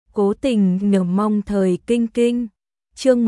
Cố tình nhờ mong thời kinh kinh. Chương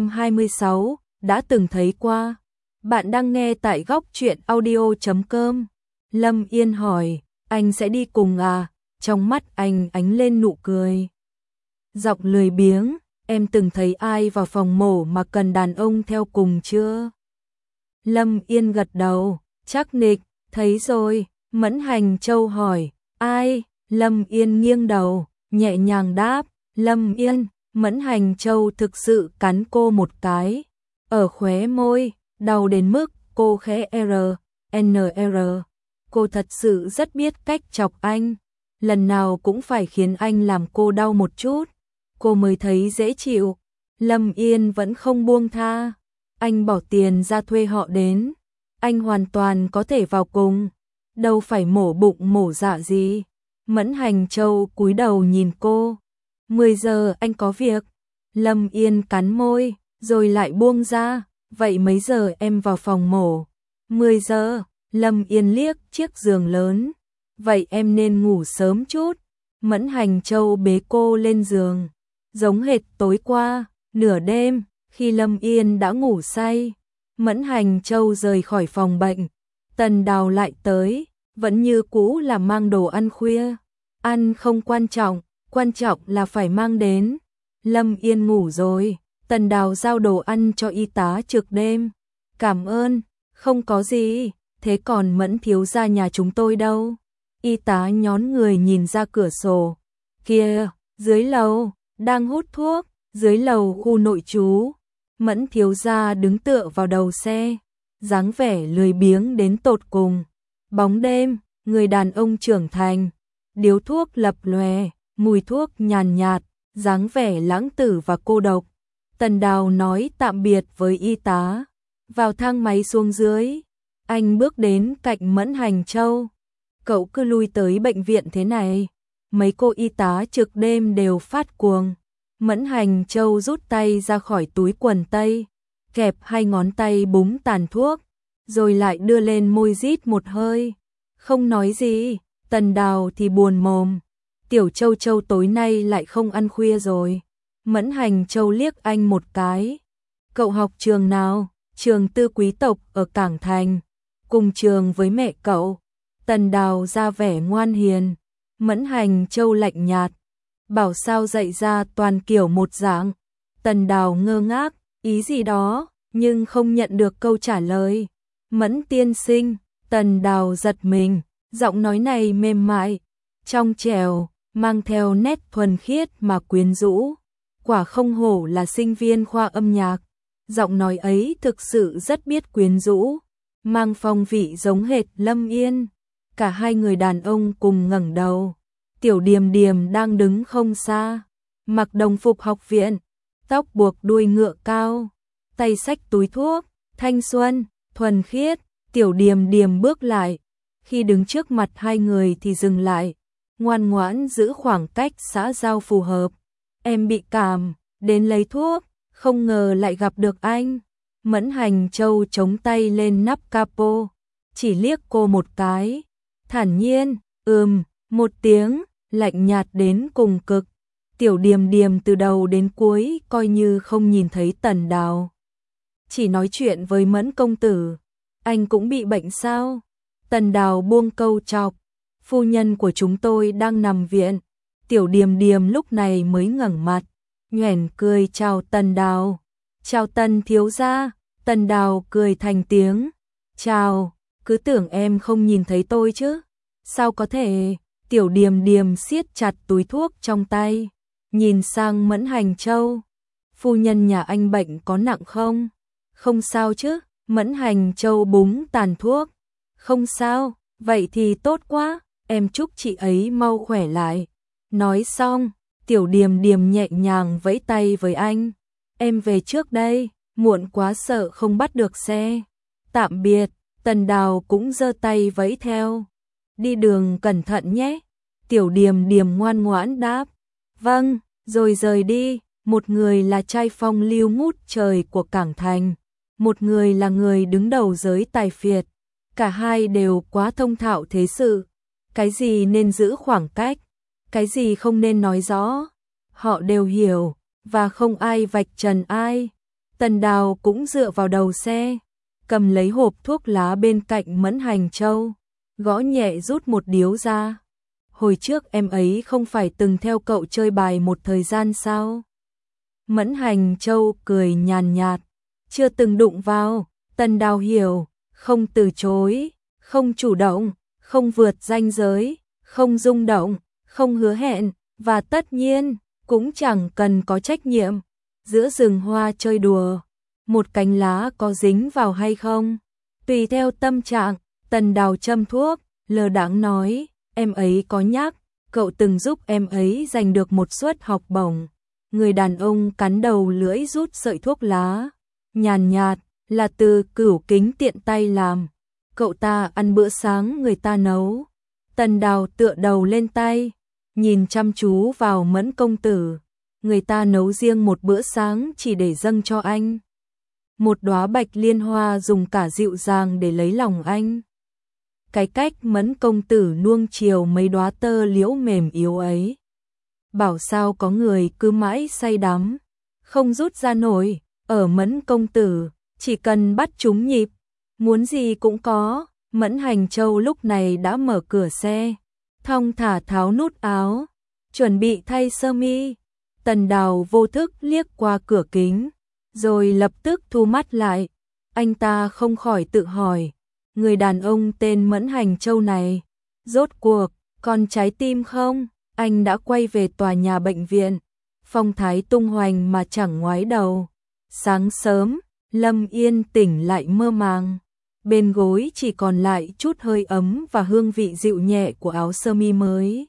126, đã từng thấy qua. Bạn đang nghe tại góc truyện audio.com. Lâm Yên hỏi, anh sẽ đi cùng à? Trong mắt anh ánh lên nụ cười. Giọng lười biếng, em từng thấy ai vào phòng mổ mà cần đàn ông theo cùng chưa? Lâm Yên gật đầu, chắc nịch, thấy rồi. Mẫn Hành Châu hỏi, ai? Lâm Yên nghiêng đầu, nhẹ nhàng đáp, Lâm Yên. Mẫn Hành Châu thực sự cắn cô một cái, ở khóe môi, đau đến mức cô khẽ NR. Cô thật sự rất biết cách chọc anh, lần nào cũng phải khiến anh làm cô đau một chút, cô mới thấy dễ chịu. Lâm Yên vẫn không buông tha, anh bỏ tiền ra thuê họ đến, anh hoàn toàn có thể vào cùng, đâu phải mổ bụng mổ dạ gì. Mẫn Hành Châu cúi đầu nhìn cô. 10 giờ anh có việc. Lâm Yên cắn môi, rồi lại buông ra, vậy mấy giờ em vào phòng mổ? 10 giờ, Lâm Yên liếc chiếc giường lớn, vậy em nên ngủ sớm chút. Mẫn Hành Châu bế cô lên giường, giống hệt tối qua, nửa đêm, khi Lâm Yên đã ngủ say. Mẫn Hành Châu rời khỏi phòng bệnh, Tần Đào lại tới, vẫn như cũ là mang đồ ăn khuya. Ăn không quan trọng là phải mang đến. Lâm Yên ngủ rồi, Tần Đào giao đồ ăn cho y tá trực đêm. Cảm ơn, không có gì, thế còn Mẫn thiếu gia nhà chúng tôi đâu? Y tá nhón người nhìn ra cửa sổ. Kìa, dưới lầu, đang hút thuốc, dưới lầu khu nội trú. Mẫn thiếu gia đứng tựa vào đầu xe, dáng vẻ lười biếng đến tột cùng. Bóng đêm, người đàn ông trưởng thành, điếu thuốc lập lòe, mùi thuốc nhàn nhạt, dáng vẻ lãng tử và cô độc. Tần Đào nói tạm biệt với y tá, vào thang máy xuống dưới. Anh bước đến cạnh Mẫn Hành Châu. Cậu cứ lui tới bệnh viện thế này, mấy cô y tá trực đêm đều phát cuồng. Mẫn Hành Châu rút tay ra khỏi túi quần tây, kẹp 2 ngón tay búng tàn thuốc, rồi lại đưa lên môi rít một hơi. Không nói gì. Tần Đào thì buồn mồm. Tiểu Châu Châu tối nay lại không ăn khuya rồi. Mẫn Hành Châu liếc anh một cái. Cậu học trường nào? Trường tư quý tộc ở Cảng Thành. Cùng trường với mẹ cậu. Tần Đào ra vẻ ngoan hiền. Mẫn Hành Châu lạnh nhạt. Bảo sao dạy ra toàn kiểu một dạng. Tần Đào ngơ ngác, ý gì đó, nhưng không nhận được câu trả lời. Mẫn tiên sinh. Tần Đào giật mình. Giọng nói này mềm mại, trong trẻo, mang theo nét thuần khiết mà quyến rũ. Quả không hổ là sinh viên khoa âm nhạc. Giọng nói ấy thực sự rất biết quyến rũ, mang phong vị giống hệt Lâm Yên. Cả hai người đàn ông cùng ngẩng đầu. Tiểu Điềm Điềm đang đứng không xa, mặc đồng phục học viện, tóc buộc đuôi ngựa cao, tay xách túi thuốc, thanh xuân, thuần khiết. Tiểu Điềm Điềm bước lại. Khi đứng trước mặt hai người thì dừng lại, ngoan ngoãn giữ khoảng cách xã giao phù hợp. Em bị cảm, đến lấy thuốc, không ngờ lại gặp được anh. Mẫn Hành Châu chống tay lên nắp capo, chỉ liếc cô một cái, thản nhiên, một tiếng, lạnh nhạt đến cùng cực. Tiểu Điềm Điềm từ đầu đến cuối coi như không nhìn thấy Tần Đào, chỉ nói chuyện với Mẫn công tử. Anh cũng bị bệnh sao? Tần Đào buông câu chọc, phu nhân của chúng tôi đang nằm viện. Tiểu Điềm Điềm lúc này mới ngẩng mặt, nhoẻn cười chào Tần Đào. Chào Tần thiếu gia. Tần Đào cười thành tiếng. Chào, cứ tưởng em không nhìn thấy tôi chứ. Sao có thể? Tiểu Điềm Điềm siết chặt túi thuốc trong tay, nhìn sang Mẫn Hành Châu. Phu nhân nhà anh bệnh có nặng không? Không sao chứ. Mẫn Hành Châu búng tàn thuốc. Không sao, vậy thì tốt quá, em chúc chị ấy mau khỏe lại. Nói xong, Tiểu Điềm Điềm nhẹ nhàng vẫy tay với anh. Em về trước đây, muộn quá sợ không bắt được xe. Tạm biệt. Tần Đào cũng giơ tay vẫy theo. Đi đường cẩn thận nhé. Tiểu Điềm Điềm ngoan ngoãn đáp. Vâng, rồi rời đi. Một người là trai phong lưu ngút trời của Cảng Thành, một người là người đứng đầu giới tài phiệt. Cả hai đều quá thông thạo thế sự. Cái gì nên giữ khoảng cách, cái gì không nên nói rõ. họ đều hiểu, và không ai vạch trần ai. Tần Đào cũng dựa vào đầu xe, cầm lấy hộp thuốc lá bên cạnh Mẫn Hành Châu, gõ nhẹ rút một điếu ra. Hồi trước em ấy không phải từng theo cậu chơi bài một thời gian sao? Mẫn Hành Châu cười nhàn nhạt, chưa từng đụng vào. Tần Đào hiểu, không từ chối, không chủ động, không vượt ranh giới, không rung động, không hứa hẹn, và tất nhiên, cũng chẳng cần có trách nhiệm. Giữa rừng hoa chơi đùa, một cành lá có dính vào hay không? Tùy theo tâm trạng. Tần Đào châm thuốc, lơ đãng nói, em ấy có nhắc, cậu từng giúp em ấy giành được một suất học bổng. Người đàn ông cắn đầu lưỡi rút sợi thuốc lá, nhàn nhạt, là từ Cửu Kính tiện tay làm. Cậu ta ăn bữa sáng người ta nấu. Tần Đào tựa đầu lên tay, nhìn chăm chú vào Mẫn công tử. Người ta nấu riêng một bữa sáng chỉ để dâng cho anh. Một đóa bạch liên hoa dùng cả dịu dàng để lấy lòng anh. Cái cách Mẫn công tử nuông chiều mấy đóa tơ liễu mềm yếu ấy. Bảo sao có người cứ mãi say đắm, không rút ra nổi. Ở Mẫn công tử, chỉ cần bắt chúng nhịp, muốn gì cũng có. Mẫn Hành Châu lúc này đã mở cửa xe, thong thả tháo nút áo, chuẩn bị thay sơ mi. Tần Đào vô thức liếc qua cửa kính, rồi lập tức thu mắt lại. Anh ta không khỏi tự hỏi, người đàn ông tên Mẫn Hành Châu này, rốt cuộc, còn trái tim không? Anh đã quay về tòa nhà bệnh viện, phong thái tung hoành mà chẳng ngoái đầu. Sáng sớm, Lâm Yên tỉnh lại mơ màng, bên gối chỉ còn lại chút hơi ấm và hương vị dịu nhẹ của áo sơ mi mới.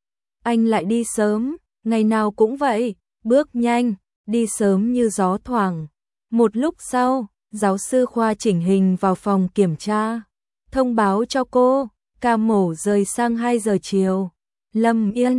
Anh lại đi sớm, ngày nào cũng vậy, bước nhanh, đi sớm như gió thoảng. Một lúc sau, giáo sư khoa chỉnh hình vào phòng kiểm tra, thông báo cho cô, ca mổ rời sang 2 giờ chiều. Lâm Yên,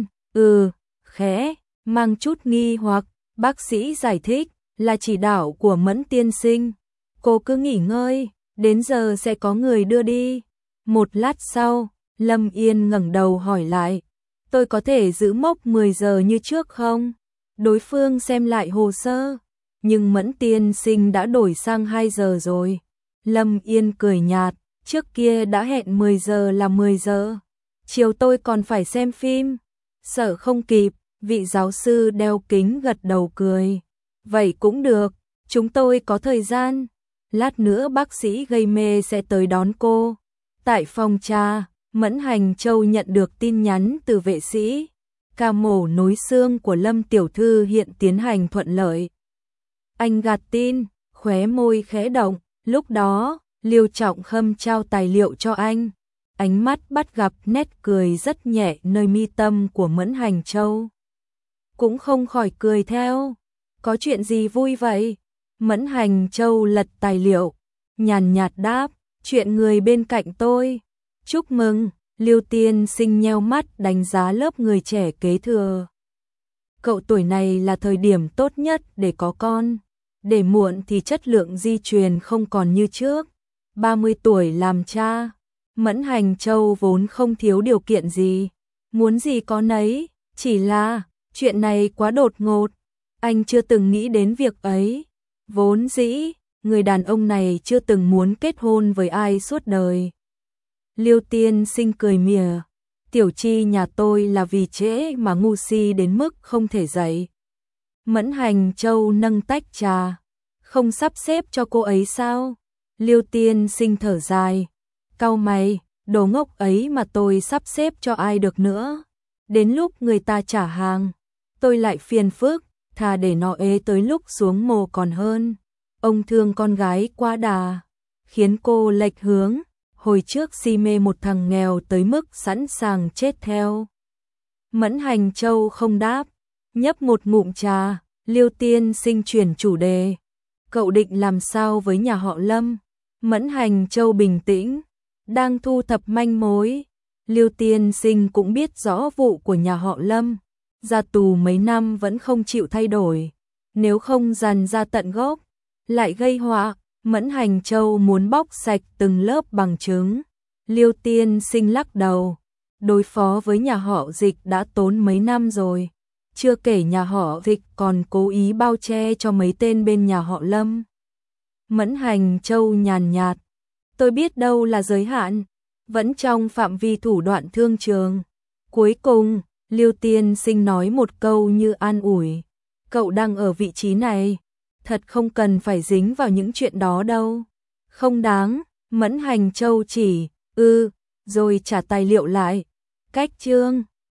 khẽ, mang chút nghi hoặc, bác sĩ giải thích, là chỉ đạo của Mẫn tiên sinh. Cô cứ nghỉ ngơi, đến giờ sẽ có người đưa đi. Một lát sau, Lâm Yên ngẩng đầu hỏi lại, tôi có thể giữ mốc 10 giờ như trước không? Đối phương xem lại hồ sơ, nhưng Mẫn tiên sinh đã đổi sang 2 giờ rồi. Lâm Yên cười nhạt, trước kia đã hẹn 10 giờ là 10 giờ. Chiều tôi còn phải xem phim. Sợ không kịp, vị giáo sư đeo kính gật đầu cười. Vậy cũng được, chúng tôi có thời gian. Lát nữa bác sĩ gây mê sẽ tới đón cô. Tại phòng trà, Mẫn Hành Châu nhận được tin nhắn từ vệ sĩ. Ca mổ nối xương của Lâm tiểu thư hiện tiến hành thuận lợi. Anh gạt tin, khóe môi khẽ động, lúc đó, Liêu Trọng Khâm trao tài liệu cho anh. Ánh mắt bắt gặp nét cười rất nhẹ nơi mi tâm của Mẫn Hành Châu. Cũng không khỏi cười theo. Có chuyện gì vui vậy? Mẫn Hành Châu lật tài liệu, nhàn nhạt đáp, chuyện người bên cạnh tôi. Chúc mừng, Liêu tiên sinh nheo mắt đánh giá lớp người trẻ kế thừa. Cậu tuổi này là thời điểm tốt nhất để có con. Để muộn thì chất lượng di truyền không còn như trước. 30 tuổi làm cha. Mẫn Hành Châu vốn không thiếu điều kiện gì, muốn gì có nấy, chỉ là chuyện này quá đột ngột, anh chưa từng nghĩ đến việc ấy. Vốn dĩ, người đàn ông này chưa từng muốn kết hôn với ai suốt đời. Liêu tiên sinh cười mỉa, tiểu chi nhà tôi là vì trễ mà ngu si đến mức không thể dậy. Mẫn Hành Châu nâng tách trà, không sắp xếp cho cô ấy sao? Liêu tiên sinh thở dài, cau mày, đồ ngốc ấy mà tôi sắp xếp cho ai được nữa. Đến lúc người ta trả hàng, tôi lại phiền phức, thà để nó ế tới lúc xuống mồ còn hơn. Ông thương con gái quá đà, khiến cô lệch hướng, hồi trước si mê một thằng nghèo tới mức sẵn sàng chết theo. Mẫn Hành Châu không đáp, nhấp một ngụm trà, Liêu tiên sinh chuyển chủ đề. Cậu định làm sao với nhà họ Lâm? Mẫn Hành Châu bình tĩnh, đang thu thập manh mối. Liêu tiên sinh cũng biết rõ vụ của nhà họ Lâm, ra tù mấy năm vẫn không chịu thay đổi. Nếu không dằn ra tận gốc, lại gây họa. Mẫn Hành Châu muốn bóc sạch từng lớp bằng chứng. Liêu tiên sinh lắc đầu, đối phó với nhà họ Dịch đã tốn mấy năm rồi. chưa kể nhà họ Dịch còn cố ý bao che cho mấy tên bên nhà họ Lâm. Mẫn Hành Châu nhàn nhạt, tôi biết đâu là giới hạn, vẫn trong phạm vi thủ đoạn thương trường. Cuối cùng, Lưu Tiên Sinh nói một câu như an ủi, cậu đang ở vị trí này, thật không cần phải dính vào những chuyện đó đâu. Không đáng, Mẫn Hành Châu chỉ, rồi trả tài liệu lại. Cách chương